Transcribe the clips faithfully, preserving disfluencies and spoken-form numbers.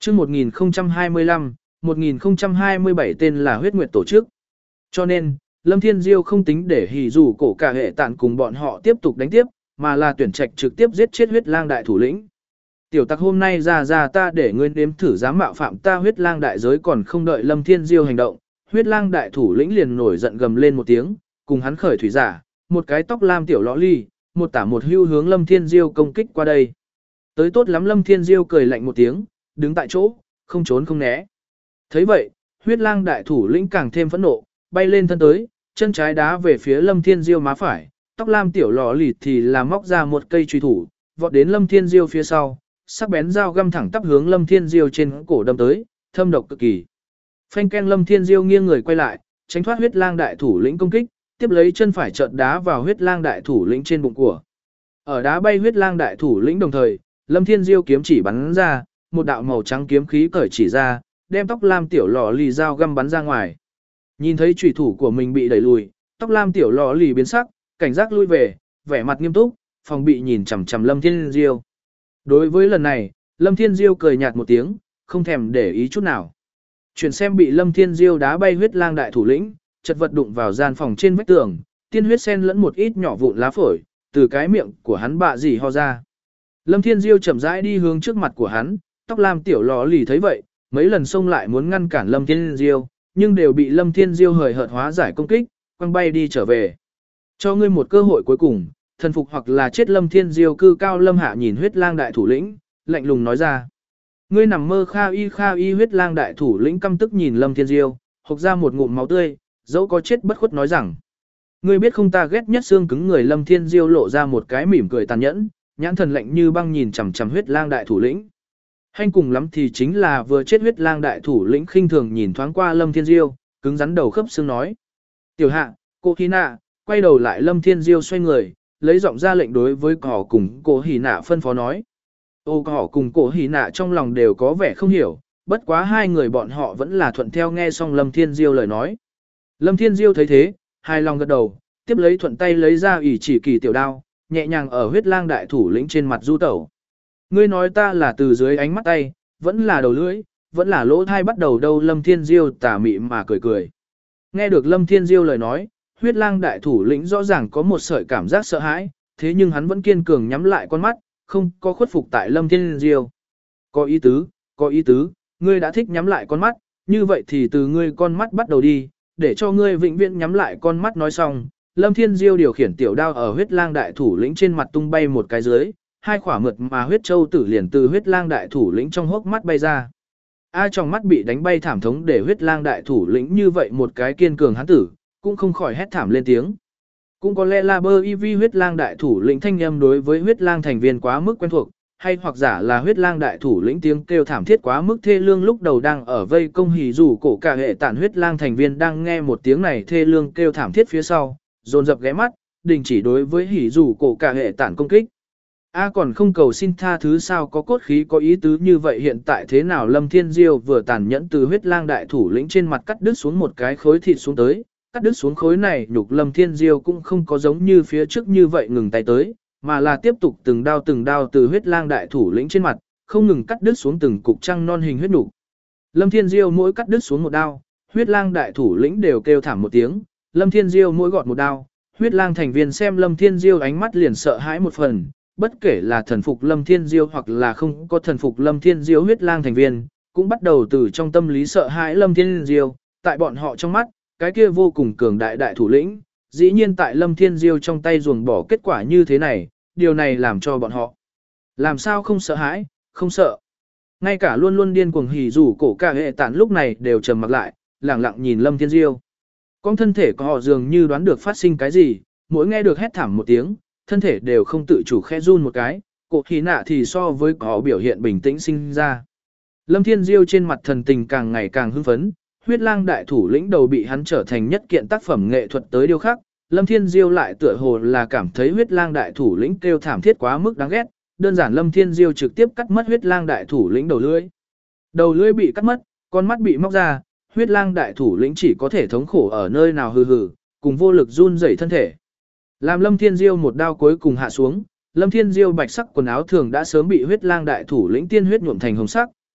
Chương một nghìn không trăm hai mươi lăm, một nghìn không trăm hai mươi bảy tên là huyết nguyệt tổ chức. Cho nên, Lâm Thiên Diêu không tính để hỉ dù cổ cả hệ tạn cùng bọn họ tiếp tục đánh tiếp, mà là tuyển trạch trực tiếp giết chết huyết lang đại thủ lĩnh. Tiểu tặc hôm nay ra ra ta để ngươi nếm thử dám mạo phạm ta huyết lang đại giới, còn không đợi Lâm Thiên Diêu hành động, huyết lang đại thủ lĩnh liền nổi giận gầm lên một tiếng, cùng hắn khởi thủy giả, một cái tóc lam tiểu lõ ly, một tả một hưu hướng Lâm Thiên Diêu công kích qua đây. Tới tốt lắm, Lâm Thiên Diêu cười lạnh một tiếng, đứng tại chỗ, không trốn không né. Thấy vậy, huyết lang đại thủ lĩnh càng thêm phẫn nộ, bay lên thân tới, chân trái đá về phía Lâm Thiên Diêu má phải, tóc lam tiểu lò lì thì là móc ra một cây truy thủ, vọt đến Lâm Thiên Diêu phía sau, sắc bén dao găm thẳng tắp hướng Lâm Thiên Diêu trên cổ đâm tới, thâm độc cực kỳ. Phanh ken, Lâm Thiên Diêu nghiêng người quay lại, tránh thoát huyết lang đại thủ lĩnh công kích, tiếp lấy chân phải chợt đá vào huyết lang đại thủ lĩnh trên bụng của. Ở đá bay huyết lang đại thủ lĩnh đồng thời, Lâm Thiên Diêu kiếm chỉ bắn ra, một đạo màu trắng kiếm khí cởi chỉ ra, đem tóc lam tiểu lò lì dao găm bắn ra ngoài. Nhìn thấy chủy thủ của mình bị đẩy lùi, tóc lam tiểu lò lì biến sắc, cảnh giác lui về, vẻ mặt nghiêm túc, phòng bị nhìn chằm chằm Lâm Thiên Diêu. Đối với lần này, Lâm Thiên Diêu cười nhạt một tiếng, không thèm để ý chút nào. Chuyển xem bị Lâm Thiên Diêu đá bay huyết lang đại thủ lĩnh, chật vật đụng vào gian phòng trên vách tường, tiên huyết sen lẫn một ít nhỏ vụn lá phổi, từ cái miệng của hắn bạ gì ho ra. Lâm Thiên Diêu chậm rãi đi hướng trước mặt của hắn, tóc lam tiểu lò lì thấy vậy, mấy lần xông lại muốn ngăn cản Lâm Thiên Diêu, nhưng đều bị Lâm Thiên Diêu hời hợt hóa giải công kích, quăng bay đi trở về. Cho ngươi một cơ hội cuối cùng, thần phục hoặc là chết. Lâm Thiên Diêu cư cao lâm hạ nhìn huyết lang đại thủ lĩnh, lạnh lùng nói ra. Ngươi nằm mơ kha y kha y. Huyết lang đại thủ lĩnh căm tức nhìn Lâm Thiên Diêu, hộc ra một ngụm máu tươi, dẫu có chết bất khuất nói rằng. Ngươi biết không, ta ghét nhất xương cứng người. Lâm Thiên Diêu lộ ra một cái mỉm cười tàn nhẫn, nhãn thần lạnh như băng nhìn chằm chằm huyết lang đại thủ lĩnh. Hành cùng lắm thì chính là vừa chết. Huyết lang đại thủ lĩnh khinh thường nhìn thoáng qua Lâm Thiên Diêu, cứng rắn đầu khớp xương nói. Tiểu hạ, cô Hy Nạ, quay đầu lại. Lâm Thiên Diêu xoay người, lấy giọng ra lệnh đối với cỏ cùng cô Hỉ Nạ phân phó nói. Ô cỏ cùng cô Hỉ Nạ trong lòng đều có vẻ không hiểu, bất quá hai người bọn họ vẫn là thuận theo nghe xong Lâm Thiên Diêu lời nói. Lâm Thiên Diêu thấy thế, hài lòng gật đầu, tiếp lấy thuận tay lấy ra ỷ chỉ kỳ tiểu đao, nhẹ nhàng ở huyết lang đại thủ lĩnh trên mặt du tẩu. Ngươi nói ta là từ dưới ánh mắt tay, vẫn là đầu lưỡi, vẫn là lỗ thai bắt đầu đâu. Lâm Thiên Diêu tà mị mà cười cười. Nghe được Lâm Thiên Diêu lời nói, huyết lang đại thủ lĩnh rõ ràng có một sợi cảm giác sợ hãi, thế nhưng hắn vẫn kiên cường nhắm lại con mắt, không có khuất phục tại Lâm Thiên Diêu. Có ý tứ, có ý tứ, ngươi đã thích nhắm lại con mắt, như vậy thì từ ngươi con mắt bắt đầu đi, để cho ngươi vĩnh viễn nhắm lại con mắt. Nói xong, Lâm Thiên Diêu điều khiển tiểu đao ở huyết lang đại thủ lĩnh trên mặt tung bay một cái dưới, hai quả mượt mà huyết châu tử liền từ huyết lang đại thủ lĩnh trong hốc mắt bay ra. A trong mắt bị đánh bay thảm thống để huyết lang đại thủ lĩnh như vậy một cái kiên cường hắn tử, cũng không khỏi hét thảm lên tiếng. Cũng có lẽ là bơ y vi huyết lang đại thủ lĩnh thanh âm đối với huyết lang thành viên quá mức quen thuộc, hay hoặc giả là huyết lang đại thủ lĩnh tiếng kêu thảm thiết quá mức thê lương. Lúc đầu đang ở vây công hỉ dù cổ cả hệ tản huyết lang thành viên đang nghe một tiếng này thê lương kêu thảm thiết phía sau, dồn dập ghé mắt, đình chỉ đối với hỉ dù cổ cả hệ tản công kích. A còn không cầu xin tha thứ sao, có cốt khí có ý tứ như vậy. Hiện tại thế nào? Lâm Thiên Diêu vừa tàn nhẫn từ huyết lang đại thủ lĩnh trên mặt cắt đứt xuống một cái khối thịt xuống tới, cắt đứt xuống khối này nhục. Lâm Thiên Diêu cũng không có giống như phía trước như vậy ngừng tay tới, mà là tiếp tục từng đao từng đao từ huyết lang đại thủ lĩnh trên mặt, không ngừng cắt đứt xuống từng cục trăng non hình huyết nhục. Lâm Thiên Diêu mỗi cắt đứt xuống một đao, huyết lang đại thủ lĩnh đều kêu thảm một tiếng. Lâm Thiên Diêu mỗi gọt một đao, huyết lang thành viên xem Lâm Thiên Diêu ánh mắt liền sợ hãi một phần. Bất kể là thần phục Lâm Thiên Diêu hoặc là không có thần phục Lâm Thiên Diêu, huyết lang thành viên cũng bắt đầu từ trong tâm lý sợ hãi Lâm Thiên Diêu. Tại bọn họ trong mắt, cái kia vô cùng cường đại đại thủ lĩnh, dĩ nhiên tại Lâm Thiên Diêu trong tay ruồng bỏ kết quả như thế này, điều này làm cho bọn họ làm sao không sợ hãi, không sợ. Ngay cả luôn luôn điên cuồng hỉ rủ cổ cả hệ tản lúc này đều trầm mặc lại, lặng lặng nhìn Lâm Thiên Diêu. Con thân thể của họ dường như đoán được phát sinh cái gì, mỗi nghe được hét thảm một tiếng, thân thể đều không tự chủ khẽ run một cái, cổ khí nạ thì so với họ biểu hiện bình tĩnh sinh ra. Lâm Thiên Diêu trên mặt thần tình càng ngày càng hưng phấn, huyết lang đại thủ lĩnh đầu bị hắn trở thành nhất kiện tác phẩm nghệ thuật tới điêu khắc. Lâm Thiên Diêu lại tựa hồ là cảm thấy huyết lang đại thủ lĩnh kêu thảm thiết quá mức đáng ghét, đơn giản Lâm Thiên Diêu trực tiếp cắt mất huyết lang đại thủ lĩnh đầu lưỡi. Đầu lưỡi bị cắt mất, con mắt bị móc ra, huyết lang đại thủ lĩnh chỉ có thể thống khổ ở nơi nào hừ hừ, cùng vô lực run rẩy thân thể. Làm Lâm Thiên Diêu một đao cuối cùng hạ xuống, Lâm Thiên Diêu bạch sắc quần áo thường đã sớm bị huyết lang đại thủ lĩnh tiên huyết nhuộm thành hồng sắc,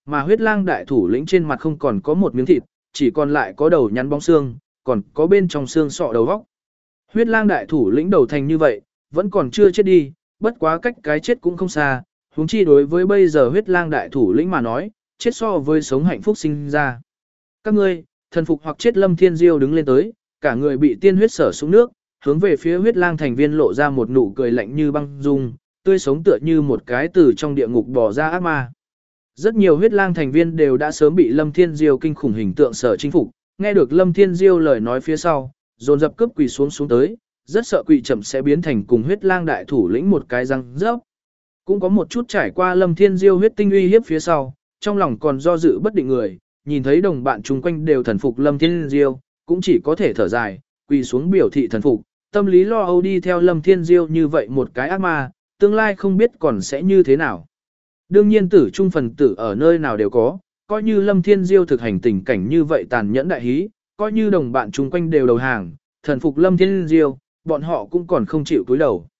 mà huyết lang đại thủ lĩnh trên mặt không còn có một miếng thịt, chỉ còn lại có đầu nhắn bóng xương, còn có bên trong xương sọ đầu vóc. Huyết lang đại thủ lĩnh đầu thành như vậy, vẫn còn chưa chết đi, bất quá cách cái chết cũng không xa, huống chi đối với bây giờ huyết lang đại thủ lĩnh mà nói, chết so với sống hạnh phúc sinh ra. Các ngươi, thần phục hoặc chết. Lâm Thiên Diêu đứng lên tới, cả người bị tiên huyết sở xuống nước, hướng về phía huyết lang thành viên lộ ra một nụ cười lạnh như băng dung, tươi sống tựa như một cái từ trong địa ngục bò ra ác ma. Rất nhiều huyết lang thành viên đều đã sớm bị Lâm Thiên Diêu kinh khủng hình tượng sở chinh phục, nghe được Lâm Thiên Diêu lời nói phía sau, dồn dập cướp quỳ xuống xuống tới, rất sợ quỳ chậm sẽ biến thành cùng huyết lang đại thủ lĩnh một cái răng rớp. Cũng có một chút trải qua Lâm Thiên Diêu huyết tinh uy hiếp phía sau, trong lòng còn do dự bất định người, nhìn thấy đồng bạn chung quanh đều thần phục Lâm Thiên Diêu, cũng chỉ có thể thở dài, quỳ xuống biểu thị thần phục, tâm lý lo âu đi theo Lâm Thiên Diêu như vậy một cái ác ma, tương lai không biết còn sẽ như thế nào. Đương nhiên tử trung phần tử ở nơi nào đều có, coi như Lâm Thiên Diêu thực hành tình cảnh như vậy tàn nhẫn đại hí, coi như đồng bạn chung quanh đều đầu hàng, thần phục Lâm Thiên Diêu, bọn họ cũng còn không chịu cúi đầu.